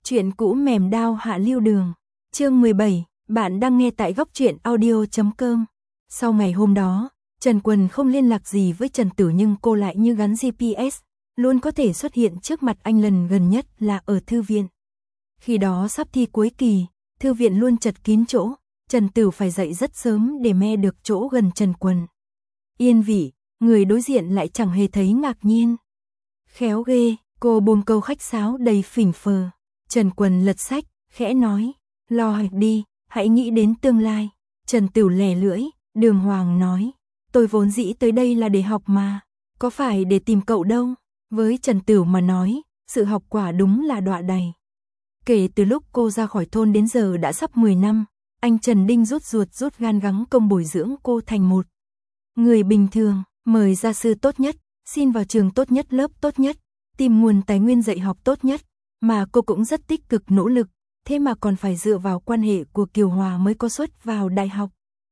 Chuyện cũ mềm đao hạ lưu đường. Chương 17, bạn đang nghe tại góc truyện audio.com. Sau ngày hôm đó, Trần Quần không liên lạc gì với Trần Tử nhưng cô lại như gắn GPS, luôn có thể xuất hiện trước mặt anh lần gần nhất là ở thư viện. Khi đó sắp thi cuối kỳ, thư viện luôn chật kín chỗ, Trần Tử phải dậy rất sớm để me được chỗ gần Trần Quần. Yên vị, người đối diện lại chẳng hề thấy ngạc nhiên. Khéo ghê, cô buông câu khách sáo đầy phỉnh phờ. Trần Quần lật sách, khẽ nói, lo hạch đi, hãy nghĩ đến tương lai. Trần Tử lè lưỡi, đường hoàng nói, tôi vốn dĩ tới đây là để học mà, có phải để tìm cậu đâu. Với Trần Tử mà nói, sự học quả đúng là đọa đầy. Kể từ lúc cô ra khỏi thôn đến giờ đã sắp 10 năm, anh Trần Đinh rút ruột rút gan gắng công bồi dưỡng cô thành một người bình thường, mời gia sư tốt nhất, xin vào trường tốt nhất lớp tốt nhất, tìm nguồn tài nguyên dạy học tốt nhất, mà cô cũng rất tích cực nỗ lực, thế mà còn phải dựa vào quan hệ của Kiều Hòa mới có suất vào đại học.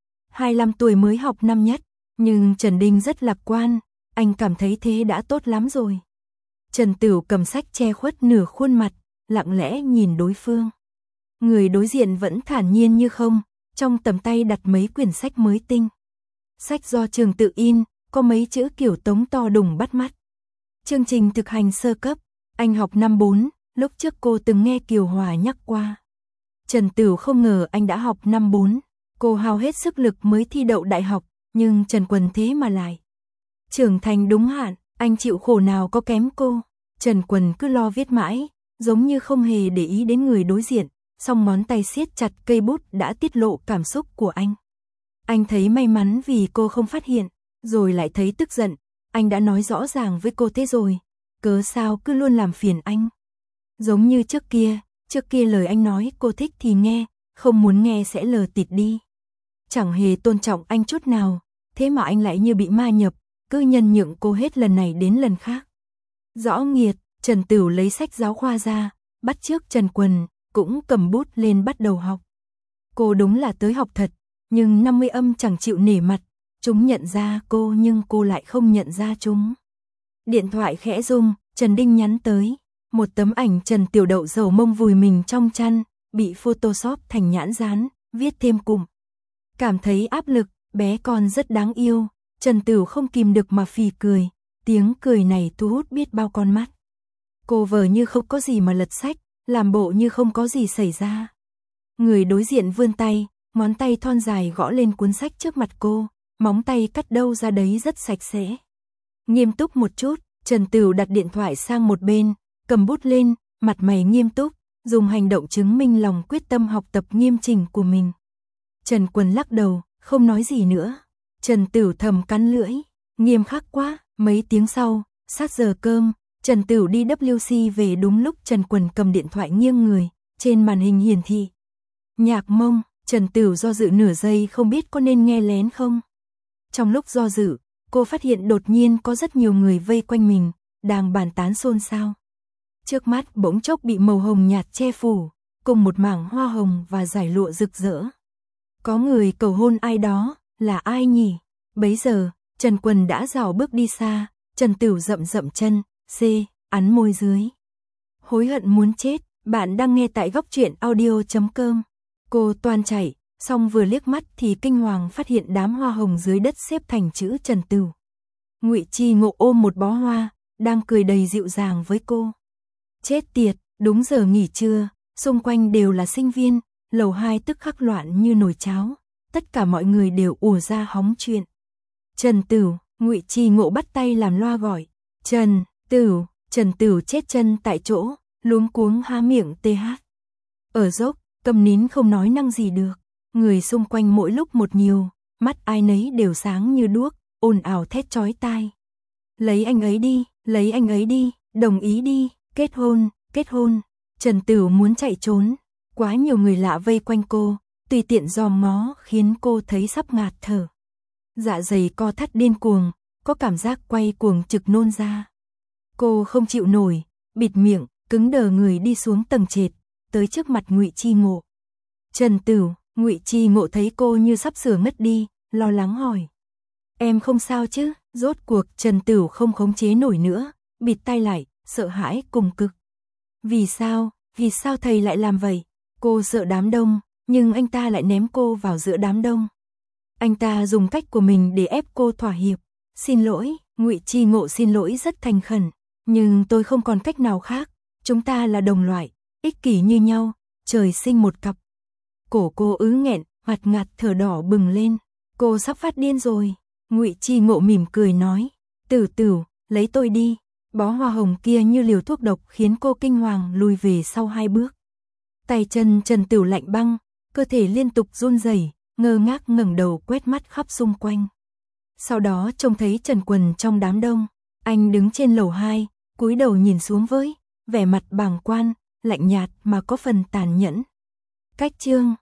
25 tuổi mới học năm nhất, nhưng Trần Đinh rất lạc quan, anh cảm thấy thế đã tốt lắm rồi. Trần Tử cầm sách che khuất nửa khuôn mặt, lặng lẽ nhìn đối phương. Người đối diện vẫn thản nhiên như không, trong tầm tay đặt mấy quyển sách mới tinh. Sách do trường tự in, có mấy chữ kiểu Tống to đùng bắt mắt. Chương trình thực hành sơ cấp, anh học năm 4, lúc trước cô từng nghe Kiều Hòa nhắc qua. Trần Tử không ngờ anh đã học năm 4, cô hao hết sức lực mới thi đậu đại học, nhưng Trần Quần thế mà lại trưởng thành đúng hạn, anh chịu khổ nào có kém cô. Trần Quần cứ lo viết mãi, giống như không hề để ý đến người đối diện, song ngón tay siết chặt cây bút đã tiết lộ cảm xúc của anh. Anh thấy may mắn vì cô không phát hiện, rồi lại thấy tức giận, anh đã nói rõ ràng với cô thế rồi, cớ sao cứ luôn làm phiền anh. Giống như trước kia lời anh nói cô thích thì nghe, không muốn nghe sẽ lờ tịt đi. Chẳng hề tôn trọng anh chút nào, thế mà anh lại như bị ma nhập, cứ nhân nhượng cô hết lần này đến lần khác. Rõ nghiệt, Trần Tử lấy sách giáo khoa ra, bắt chước Trần Quần, cũng cầm bút lên bắt đầu học. Cô đúng là tới học thật, nhưng 50 âm chẳng chịu nể mặt, chúng nhận ra cô nhưng cô lại không nhận ra chúng. Điện thoại khẽ rung, Trần Đinh nhắn tới, một tấm ảnh Trần Tiểu Đậu dầu mông vùi mình trong chăn, bị photoshop thành nhãn dán, viết thêm cụm. Cảm thấy áp lực, bé con rất đáng yêu, Trần Tử không kìm được mà phì cười, tiếng cười này thu hút biết bao con mắt. Cô vờ như không có gì mà lật sách, làm bộ như không có gì xảy ra. Người đối diện vươn tay, ngón tay thon dài gõ lên cuốn sách trước mặt cô, móng tay cắt đâu ra đấy rất sạch sẽ. Nghiêm túc một chút, Trần Tử đặt điện thoại sang một bên, cầm bút lên, mặt mày nghiêm túc, dùng hành động chứng minh lòng quyết tâm học tập nghiêm chỉnh của mình. Trần Quần lắc đầu, không nói gì nữa. Trần Tử thầm cắn lưỡi, nghiêm khắc quá. Mấy tiếng sau, sát giờ cơm, Trần Tử đi WC về đúng lúc Trần Quần cầm điện thoại nghiêng người, trên màn hình hiển thị Nhạc Mông. Trần Tử do dự nửa giây không biết có nên nghe lén không. Trong lúc do dự, cô phát hiện đột nhiên có rất nhiều người vây quanh mình, đang bàn tán xôn xao. Trước mắt bỗng chốc bị màu hồng nhạt che phủ, cùng một mảng hoa hồng và dải lụa rực rỡ. Có người cầu hôn ai đó, là ai nhỉ? Bấy giờ, Trần Quần đã rảo bước đi xa, Trần Tử rậm rậm chân, ắn môi dưới. Hối hận muốn chết, bạn đang nghe tại góc truyện audio.com. Cô toan chạy, xong vừa liếc mắt thì kinh hoàng phát hiện đám hoa hồng dưới đất xếp thành chữ Trần Tử. Ngụy Chi Ngộ ôm một bó hoa, đang cười đầy dịu dàng với cô. Chết tiệt, đúng giờ nghỉ trưa, xung quanh đều là sinh viên, lầu 2 tức khắc loạn như nồi cháo, tất cả mọi người đều ùa ra hóng chuyện. Trần Tử, Ngụy Chi Ngộ bắt tay làm loa gọi. Trần Tử chết chân tại chỗ, luống cuống há miệng TH. Ở dốc, câm nín không nói năng gì được, người xung quanh mỗi lúc một nhiều, mắt ai nấy đều sáng như đuốc, ồn ào thét chói tai. Lấy anh ấy đi, đồng ý đi, kết hôn. Trần Tử muốn chạy trốn, quá nhiều người lạ vây quanh cô, tùy tiện dòm ngó khiến cô thấy sắp ngạt thở. Dạ dày co thắt điên cuồng, có cảm giác quay cuồng trực nôn ra. Cô không chịu nổi, bịt miệng, cứng đờ người đi xuống tầng trệt, tới trước mặt Ngụy Chi Ngộ. Trần Tử, Ngụy Chi Ngộ thấy cô như sắp sửa ngất đi, lo lắng hỏi. Em không sao chứ? Rốt cuộc Trần Tử không khống chế nổi nữa, bịt tai lại, sợ hãi cùng cực. Vì sao? Vì sao thầy lại làm vậy? Cô sợ đám đông, nhưng anh ta lại ném cô vào giữa đám đông. Anh ta dùng cách của mình để ép cô thỏa hiệp. Xin lỗi, Ngụy Chi Ngộ xin lỗi rất thành khẩn, nhưng tôi không còn cách nào khác. Chúng ta là đồng loại, ích kỷ như nhau, trời sinh một cặp. Cổ cô ứ nghẹn, mặt ngạt thở đỏ bừng lên. Cô sắp phát điên rồi. Ngụy Chi Ngộ mỉm cười nói, Tử Tử, lấy tôi đi. Bó hoa hồng kia như liều thuốc độc khiến cô kinh hoàng lùi về sau 2 bước. Tay chân Trần Tửu lạnh băng, cơ thể liên tục run rẩy, ngơ ngác ngẩng đầu quét mắt khắp xung quanh. Sau đó trông thấy Trần Quần trong đám đông, anh đứng trên lầu 2, cúi đầu nhìn xuống với vẻ mặt bàng quan, lạnh nhạt mà có phần tàn nhẫn. Cách chương